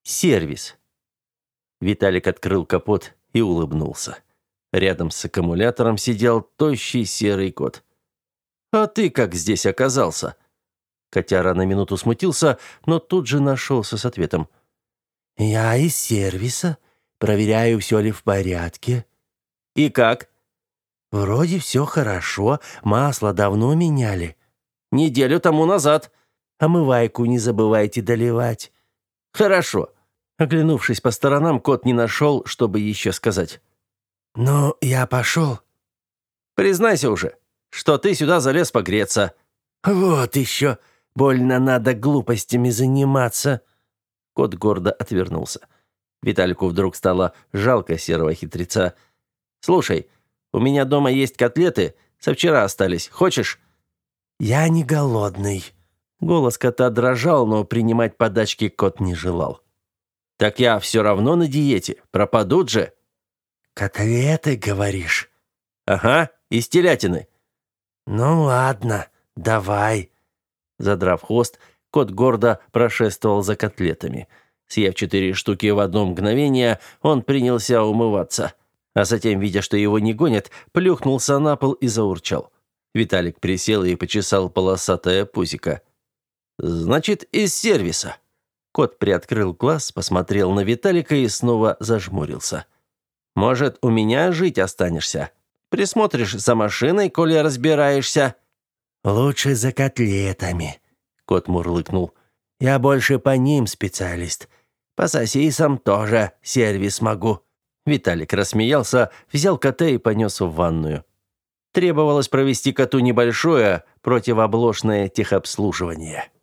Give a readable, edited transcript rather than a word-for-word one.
Сервис. Виталик открыл капот и улыбнулся. Рядом с аккумулятором сидел тощий серый кот. «А ты как здесь оказался?» Котяра на минуту смутился, но тут же нашелся с ответом. «Я из сервиса. Проверяю, все ли в порядке». «И как?» «Вроде все хорошо. Масло давно меняли». «Неделю тому назад». «Омывайку не забывайте доливать». «Хорошо». Оглянувшись по сторонам, кот не нашел, чтобы еще сказать. «Ну, я пошел». «Признайся уже, что ты сюда залез погреться». «Вот еще. Больно надо глупостями заниматься». Кот гордо отвернулся. Виталику вдруг стало жалко серого хитреца. «Слушай, у меня дома есть котлеты, со вчера остались. Хочешь?» «Я не голодный». Голос кота дрожал, но принимать подачки кот не желал. «Так я все равно на диете. Пропадут же». «Котлеты, говоришь?» «Ага, из телятины». «Ну ладно, давай». Задрав хвост, кот гордо прошествовал за котлетами. Съев 4 штуки в одно мгновение, он принялся умываться. А затем, видя, что его не гонят, плюхнулся на пол и заурчал. Виталик присел и почесал полосатое пузико. «Значит, из сервиса». Кот приоткрыл глаз, посмотрел на Виталика и снова зажмурился. «Может, у меня жить останешься? Присмотришь за машиной, коли разбираешься?» «Лучше за котлетами», — кот мурлыкнул. «Я больше по ним специалист. По сосисам тоже сервис могу». Виталик рассмеялся, взял кота и понес в ванную. Требовалось провести коту небольшое противоблошное техобслуживание.